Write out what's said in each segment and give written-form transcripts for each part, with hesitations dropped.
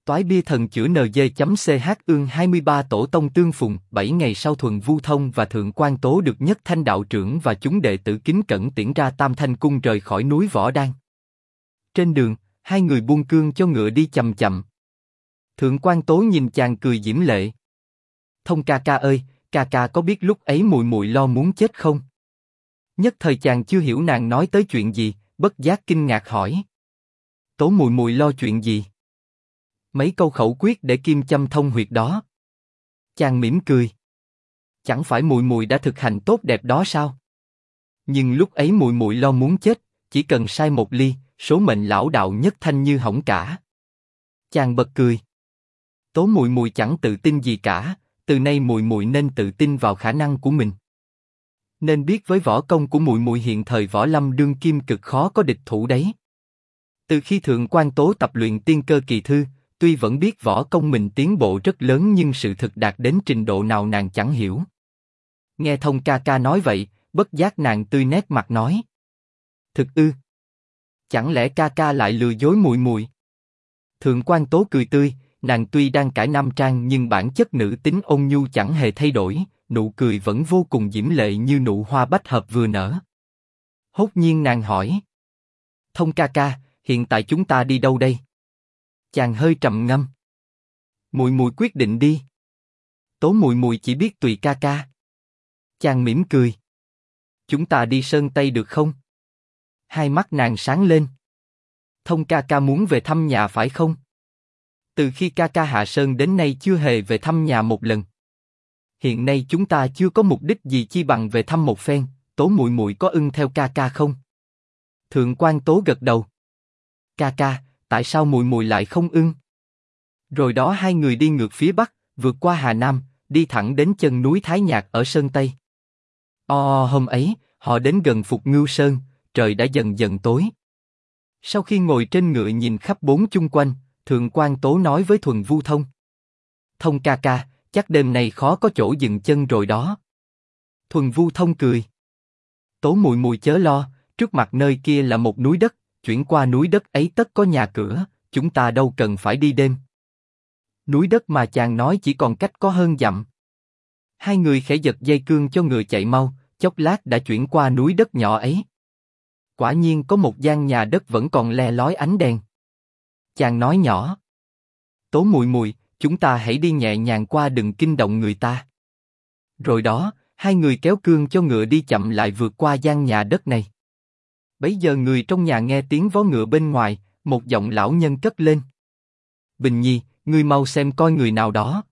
Toái bia thần chữa NG.ch ương 23 tổ tông tương phùng. 7 ngày sau Thuần Vu Thông và Thượng Quan Tố được Nhất Thanh đạo trưởng và chúng đệ tử kính cẩn tiễn ra Tam Thanh cung rời khỏi núi Võ Đan. Trên đường, hai người buông cương cho ngựa đi chậm chậm. Thượng Quan Tố nhìn chàng cười diễm lệ. Thông ca ca ơi, ca ca có biết lúc ấy muội muội lo muốn chết không? Nhất thời chàng chưa hiểu nàng nói tới chuyện gì, bất giác kinh ngạc hỏi. Tố muội muội lo chuyện gì? Mấy câu khẩu quyết để kim châm thông huyệt đó. Chàng mỉm cười. Chẳng phải muội muội đã thực hành tốt đẹp đó sao? Nhưng lúc ấy muội muội lo muốn chết, chỉ cần sai một ly, số mệnh lão đạo Nhất Thanh như hỏng cả. Chàng bật cười. Tố muội muội chẳng tự tin gì cả, từ nay muội muội nên tự tin vào khả năng của mình. Nên biết với võ công của muội muội hiện thời võ lâm đương kim cực khó có địch thủ đấy. Từ khi Thượng Quan Tố tập luyện tiên cơ kỳ thư, tuy vẫn biết võ công mình tiến bộ rất lớn nhưng sự thực đạt đến trình độ nào nàng chẳng hiểu. Nghe Thông ca ca nói vậy, bất giác nàng tươi nét mặt nói. Thực ư? Chẳng lẽ ca ca lại lừa dối muội muội? Thượng Quan Tố cười tươi, nàng tuy đang cải nam trang nhưng bản chất nữ tính ôn nhu chẳng hề thay đổi, nụ cười vẫn vô cùng diễm lệ như nụ hoa bách hợp vừa nở. Hốt nhiên nàng hỏi. Thông ca ca, hiện tại chúng ta đi đâu đây? Chàng hơi trầm ngâm. Muội muội quyết định đi. Tố muội muội chỉ biết tùy ca ca. Chàng mỉm cười. Chúng ta đi Sơn Tây được không? Hai mắt nàng sáng lên. Thông ca ca muốn về thăm nhà phải không? Từ khi ca ca hạ sơn đến nay chưa hề về thăm nhà một lần. Hiện nay chúng ta chưa có mục đích gì chi bằng về thăm một phen. Tố muội muội có ưng theo ca ca không? Thượng Quan Tố gật đầu. Ca ca, tại sao muội muội lại không ưng? Rồi đó hai người đi ngược phía bắc, vượt qua Hà Nam, đi thẳng đến chân núi Thái Nhạc ở Sơn Tây. Hôm ấy, họ đến gần Phục Ngưu Sơn, trời đã dần dần tối. Sau khi ngồi trên ngựa nhìn khắp bốn chung quanh, Thượng Quan Tố nói với Thuần Vu Thông. Thông ca ca, chắc đêm nay khó có chỗ dừng chân rồi đó. Thuần Vu Thông cười. Tố muội muội chớ lo, trước mặt nơi kia là một núi đất, chuyển qua núi đất ấy tất có nhà cửa, chúng ta đâu cần phải đi đêm. Núi đất mà chàng nói chỉ còn cách có hơn dặm. Hai người khẽ giật dây cương cho ngựa chạy mau, chốc lát đã chuyển qua núi đất nhỏ ấy. Quả nhiên có một gian nhà đất vẫn còn le lói ánh đèn. Chàng nói nhỏ. Tố muội muội, chúng ta hãy đi nhẹ nhàng qua đừng kinh động người ta. Rồi đó, hai người kéo cương cho ngựa đi chậm lại vượt qua gian nhà đất này. Bấy giờ người trong nhà nghe tiếng vó ngựa bên ngoài, một giọng lão nhân cất lên. Bình Nhi, ngươi mau xem coi người nào đó.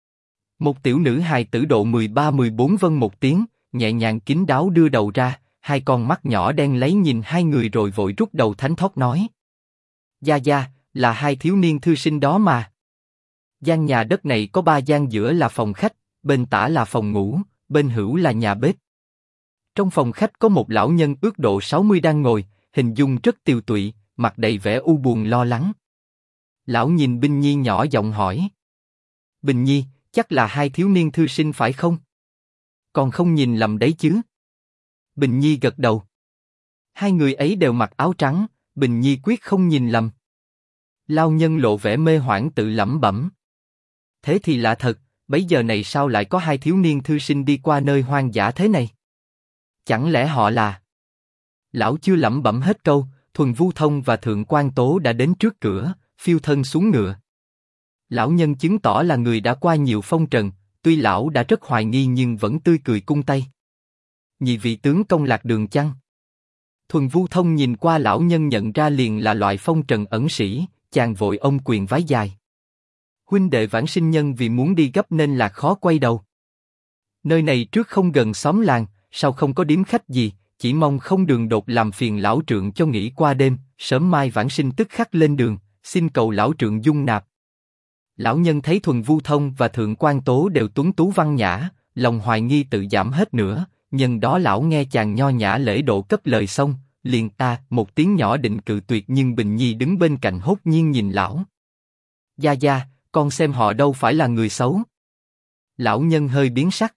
Một tiểu nữ hài tử độ 13-14 vâng một tiếng, nhẹ nhàng kín đáo đưa đầu ra, hai con mắt nhỏ đen lấy nhìn hai người rồi vội rút đầu thánh thót nói. Gia Gia, là hai thiếu niên thư sinh đó mà. Gian nhà đất này có 3 gian, giữa là phòng khách, bên tả là phòng ngủ, bên hữu là nhà bếp. Trong phòng khách có một lão nhân ước độ 60 đang ngồi, hình dung rất tiều tụy, mặt đầy vẻ u buồn lo lắng. Lão nhìn Bình Nhi nhỏ giọng hỏi. Bình Nhi, chắc là hai thiếu niên thư sinh phải không? Còn không nhìn lầm đấy chứ? Bình Nhi gật đầu. Hai người ấy đều mặc áo trắng, Bình Nhi quyết không nhìn lầm. Lão nhân lộ vẻ mê hoảng tự lẩm bẩm. Thế thì lạ thật, bấy giờ này sao lại có hai thiếu niên thư sinh đi qua nơi hoang dã thế này? Chẳng lẽ họ là... Lão chưa lẩm bẩm hết câu, Thuần Vu Thông và Thượng Quan Tố đã đến trước cửa, phiêu thân xuống ngựa. Lão nhân chứng tỏ là người đã qua nhiều phong trần, tuy lão đã rất hoài nghi nhưng vẫn tươi cười cung tay. Nhị vị tướng công lạc đường chăng? Thuần Vu Thông nhìn qua lão nhân nhận ra liền là loại phong trần ẩn sĩ, chàng vội ôm quyền vái dài. Huynh đệ vãng sinh nhân vì muốn đi gấp nên là khó quay đầu. Nơi này trước không gần xóm làng, sao không có điếm khách gì, chỉ mong không đường đột làm phiền lão trượng cho nghỉ qua đêm, sớm mai vãng sinh tức khắc lên đường, xin cầu lão trượng dung nạp. Lão nhân thấy Thuần Vu Thông và Thượng Quan Tố đều tuấn tú văn nhã, lòng hoài nghi tự giảm hết nữa, nhân đó lão nghe chàng nho nhã lễ độ cất lời xong, liền một tiếng nhỏ định cự tuyệt nhưng Bình Nhi đứng bên cạnh hốt nhiên nhìn lão. Gia Gia, con xem họ đâu phải là người xấu. Lão nhân hơi biến sắc.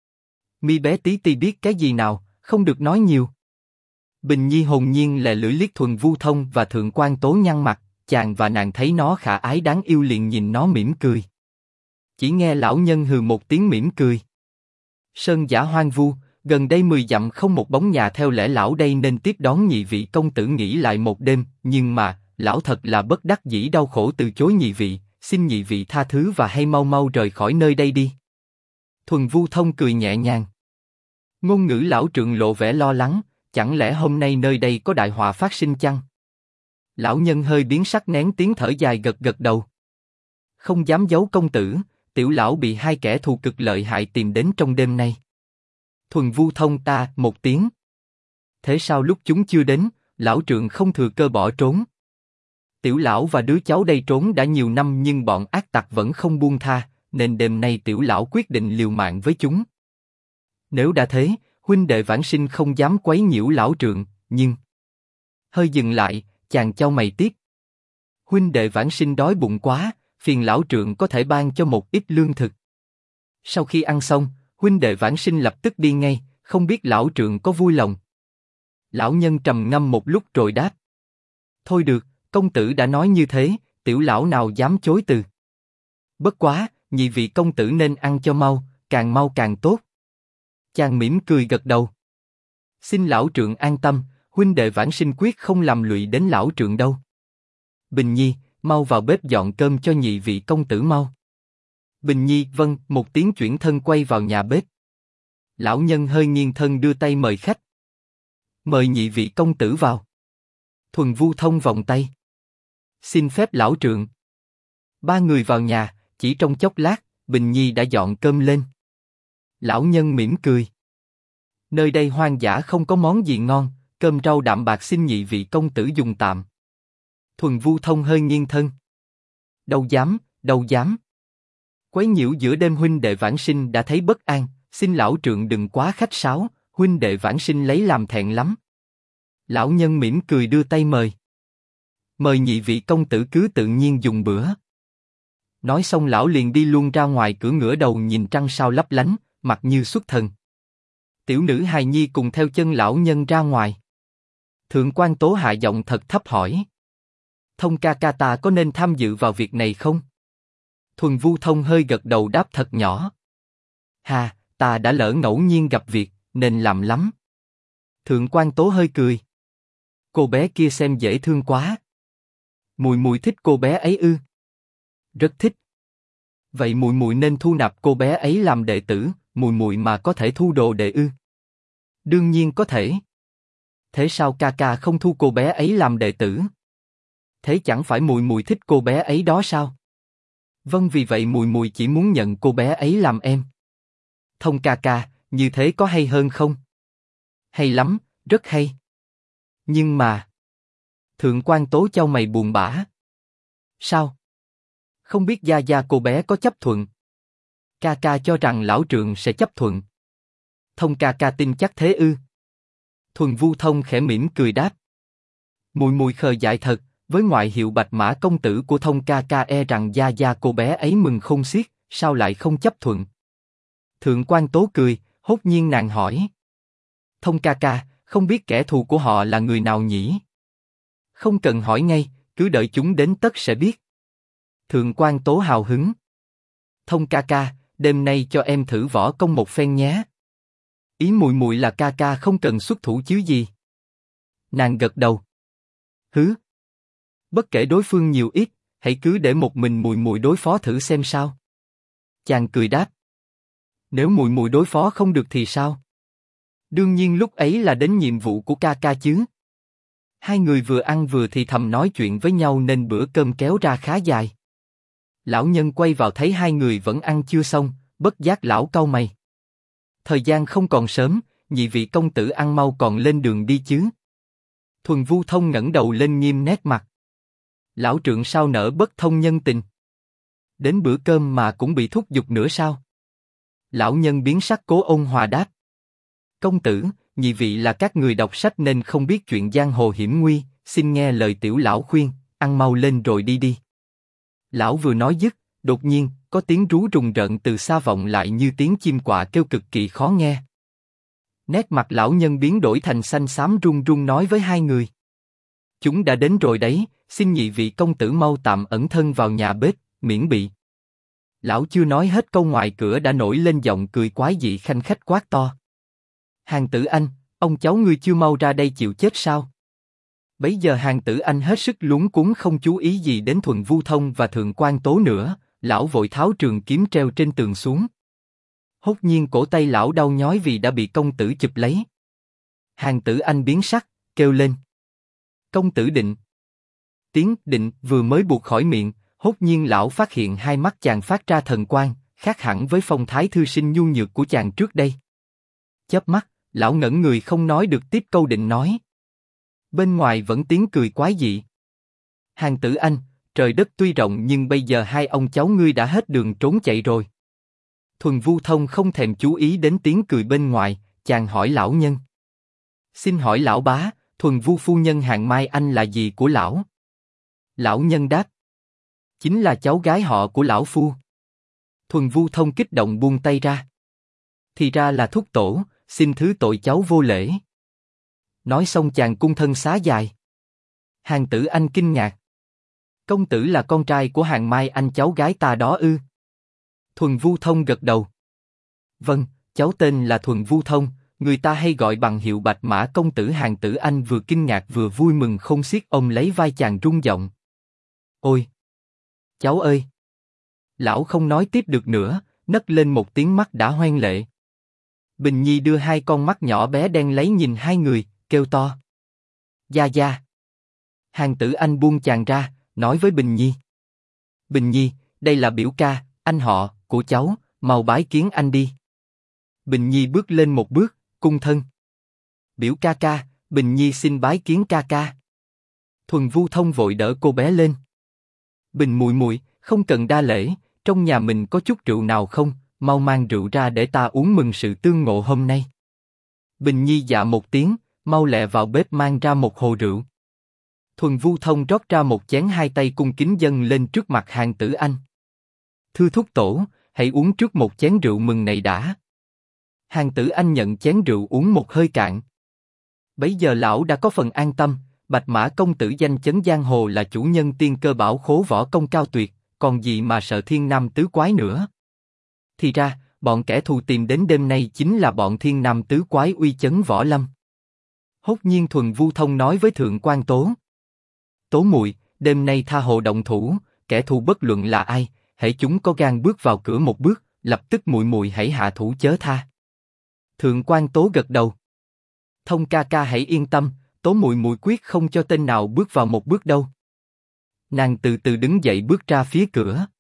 Mi bé tí ti biết cái gì nào, không được nói nhiều. Bình Nhi hồn nhiên lè lưỡi liếc Thuần Vu Thông và Thượng Quan Tố nhăn mặt, chàng và nàng thấy nó khả ái đáng yêu liền nhìn nó mỉm cười. Chỉ nghe lão nhân hừ một tiếng mỉm cười. Sơn giả hoang vu, gần đây 10 dặm không một bóng nhà, theo lẽ lão đây nên tiếp đón nhị vị công tử nghỉ lại một đêm, nhưng mà, lão thật là bất đắc dĩ đau khổ từ chối nhị vị, xin nhị vị tha thứ và hay mau mau rời khỏi nơi đây đi. Thuần Vu Thông cười nhẹ nhàng. Ngôn ngữ lão trượng lộ vẻ lo lắng, chẳng lẽ hôm nay nơi đây có đại họa phát sinh chăng? Lão nhân hơi biến sắc nén tiếng thở dài gật gật đầu. Không dám giấu công tử, tiểu lão bị hai kẻ thù cực lợi hại tìm đến trong đêm nay. Thuần Vu Thông ta một tiếng. Thế sao lúc chúng chưa đến, lão trượng không thừa cơ bỏ trốn? Tiểu lão và đứa cháu đây trốn đã nhiều năm nhưng bọn ác tặc vẫn không buông tha, nên đêm nay tiểu lão quyết định liều mạng với chúng. Nếu đã thế, huynh đệ Vãn Sinh không dám quấy nhiễu lão trượng, nhưng... Hơi dừng lại, chàng chau mày tiếp. Huynh đệ Vãn Sinh đói bụng quá, phiền lão trượng có thể ban cho một ít lương thực. Sau khi ăn xong, huynh đệ Vãn Sinh lập tức đi ngay, không biết lão trượng có vui lòng. Lão nhân trầm ngâm một lúc rồi đáp. Thôi được, công tử đã nói như thế, tiểu lão nào dám chối từ. Bất quá, nhị vị công tử nên ăn cho mau càng tốt. Chàng mỉm cười gật đầu. Xin lão trượng an tâm, huynh đệ Vãn Sinh quyết không làm lụy đến lão trượng đâu. Bình Nhi, mau vào bếp dọn cơm cho nhị vị công tử mau. Bình Nhi vâng một tiếng chuyển thân quay vào nhà bếp. Lão nhân hơi nghiêng thân đưa tay mời khách. Mời nhị vị công tử vào. Thuần Vu Thông vòng tay. Xin phép lão trượng. Ba người vào nhà, chỉ trong chốc lát, Bình Nhi đã dọn cơm lên. Lão nhân mỉm cười. Nơi đây hoang dã không có món gì ngon, cơm rau đạm bạc xin nhị vị công tử dùng tạm. Thuần Vu Thông hơi nghiêng thân. Đâu dám. Quấy nhiễu giữa đêm huynh đệ Vãn Sinh đã thấy bất an, xin lão trượng đừng quá khách sáo, huynh đệ Vãn Sinh lấy làm thẹn lắm. Lão nhân mỉm cười đưa tay mời. Mời nhị vị công tử cứ tự nhiên dùng bữa. Nói xong lão liền đi luôn ra ngoài cửa, ngửa đầu nhìn trăng sao lấp lánh, mặt như xuất thần. Tiểu nữ hài nhi cùng theo chân lão nhân ra ngoài. Thượng quan Tố hạ giọng thật thấp hỏi. Thông ca ca ta có nên tham dự vào việc này không? Thuần Vu Thông hơi gật đầu đáp thật nhỏ. Hà, ta đã lỡ ngẫu nhiên gặp việc, nên làm lắm. Thượng quan Tố hơi cười. Cô bé kia xem dễ thương quá. Mùi mùi thích cô bé ấy ư? Rất thích. Vậy mùi mùi nên thu nạp cô bé ấy làm đệ tử, mùi mùi mà có thể thu đồ đệ ư? Đương nhiên có thể. Thế sao ca ca không thu cô bé ấy làm đệ tử? Thế chẳng phải mùi mùi thích cô bé ấy đó sao? Vâng, vì vậy mùi mùi chỉ muốn nhận cô bé ấy làm em. Thông ca ca, như thế có hay hơn không? Hay lắm, rất hay. Nhưng mà... Thượng quan Tố chau mày buồn bã. Sao? Không biết gia gia cô bé có chấp thuận? Ca ca cho rằng lão trượng sẽ chấp thuận. Thông ca ca tin chắc thế ư? Thuần Vu Thông khẽ mỉm cười đáp. Mùi mùi khờ dại thật, với ngoại hiệu Bạch Mã công tử của Thông ca ca e rằng gia gia cô bé ấy mừng khôn xiết, sao lại không chấp thuận? Thượng quan Tố cười, hốt nhiên nàng hỏi. Thông ca ca, không biết kẻ thù của họ là người nào nhỉ? Không cần hỏi ngay, cứ đợi chúng đến tất sẽ biết. Thượng quan Tố hào hứng. Thông ca ca, đêm nay cho em thử võ công một phen nhé. Ý mùi mùi là ca ca không cần xuất thủ chứ gì? Nàng gật đầu. Hứ. Bất kể đối phương nhiều ít, hãy cứ để một mình mùi mùi đối phó thử xem sao. Chàng cười đáp. Nếu mùi mùi đối phó không được thì sao? Đương nhiên lúc ấy là đến nhiệm vụ của ca ca chứ. Hai người vừa ăn vừa thì thầm nói chuyện với nhau nên bữa cơm kéo ra khá dài. Lão nhân quay vào thấy hai người vẫn ăn chưa xong, bất giác lão cau mày. Thời gian không còn sớm, nhị vị công tử ăn mau còn lên đường đi chứ. Thuần Vu Thông ngẩng đầu lên nghiêm nét mặt. Lão trượng sao nỡ bất thông nhân tình? Đến bữa cơm mà cũng bị thúc giục nữa sao? Lão nhân biến sắc cố ôn hòa đáp. Công tử, nhị vị là các người đọc sách nên không biết chuyện giang hồ hiểm nguy, xin nghe lời tiểu lão khuyên, ăn mau lên rồi đi đi. Lão vừa nói dứt, đột nhiên có tiếng rú rùng rợn từ xa vọng lại như tiếng chim quạ kêu cực kỳ khó nghe. Nét mặt lão nhân biến đổi thành xanh xám run run nói với hai người. Chúng đã đến rồi đấy, xin nhị vị công tử mau tạm ẩn thân vào nhà bếp, miễn bị. Lão chưa nói hết câu ngoài cửa đã nổi lên giọng cười quái dị khanh khách quát to. Hàng Tử Anh, ông cháu ngươi chưa mau ra đây chịu chết sao? Bấy giờ Hàng Tử Anh hết sức luống cuống không chú ý gì đến Thuần Vu Thông và Thượng Quan Tố nữa, lão vội tháo trường kiếm treo trên tường xuống. Hốt nhiên cổ tay lão đau nhói vì đã bị công tử chụp lấy. Hàng Tử Anh biến sắc, kêu lên. Công tử Định. Tiếng Định vừa mới buột khỏi miệng, hốt nhiên lão phát hiện hai mắt chàng phát ra thần quang, khác hẳn với phong thái thư sinh nhu nhược của chàng trước đây. Chớp mắt, lão ngẩn người không nói được tiếp câu Định nói. Bên ngoài vẫn tiếng cười quái dị. Hàng Tử Anh, trời đất tuy rộng nhưng bây giờ hai ông cháu ngươi đã hết đường trốn chạy rồi. Thuần Vu Thông không thèm chú ý đến tiếng cười bên ngoài, chàng hỏi lão nhân. Xin hỏi lão bá, Thuần Vu phu nhân Hàng Mai Anh là gì của lão? Lão nhân đáp. Chính là cháu gái họ của lão phu. Thuần Vu Thông kích động buông tay ra. Thì ra là thúc tổ, xin thứ tội cháu vô lễ. Nói xong chàng cung thân xá dài. Hàng Tử Anh kinh ngạc. Công tử là con trai của Hàng Mai Anh cháu gái ta đó ư? Thuần Vu Thông gật đầu. Vâng, cháu tên là Thuần Vu Thông, người ta hay gọi bằng hiệu Bạch Mã công tử. Hàng Tử Anh vừa kinh ngạc vừa vui mừng không xiết, ôm lấy vai chàng rung giọng. Ôi! Cháu ơi! Lão không nói tiếp được nữa, nấc lên một tiếng mắt đã hoen lệ. Bình Nhi đưa hai con mắt nhỏ bé đen lấy nhìn hai người, kêu to. Gia Gia! Hàng Tử Anh buông chàng ra, nói với Bình Nhi. Bình Nhi, đây là biểu ca, anh họ, của cháu, mau bái kiến anh đi. Bình Nhi bước lên một bước, cung thân. Biểu ca ca, Bình Nhi xin bái kiến ca ca. Thuần Vu Thông vội đỡ cô bé lên. Bình muội muội, không cần đa lễ, trong nhà mình có chút rượu nào không, mau mang rượu ra để ta uống mừng sự tương ngộ hôm nay. Bình Nhi dạ một tiếng, mau lẹ vào bếp mang ra một hồ rượu. Thuần Vu Thông rót ra một chén, hai tay cung kính dâng lên trước mặt Hàng Tử Anh. Thưa thúc tổ, hãy uống trước một chén rượu mừng này đã. Hàng Tử Anh nhận chén rượu uống một hơi cạn. Bấy giờ lão đã có phần an tâm, Bạch Mã công tử danh chấn giang hồ là chủ nhân tiên cơ bảo khố võ công cao tuyệt, còn gì mà sợ thiên nam tứ quái nữa. Thì ra, bọn kẻ thù tìm đến đêm nay chính là bọn thiên nam tứ quái uy chấn võ lâm. Hốt nhiên Thuần Vu Thông nói với Thượng Quan Tố. Tố muội, đêm nay tha hồ động thủ, kẻ thù bất luận là ai, hễ chúng có gan bước vào cửa một bước, lập tức muội muội hãy hạ thủ chớ tha. Thượng Quan Tố gật đầu. Thông ca ca hãy yên tâm, Tố muội muội quyết không cho tên nào bước vào một bước đâu. Nàng từ từ đứng dậy bước ra phía cửa.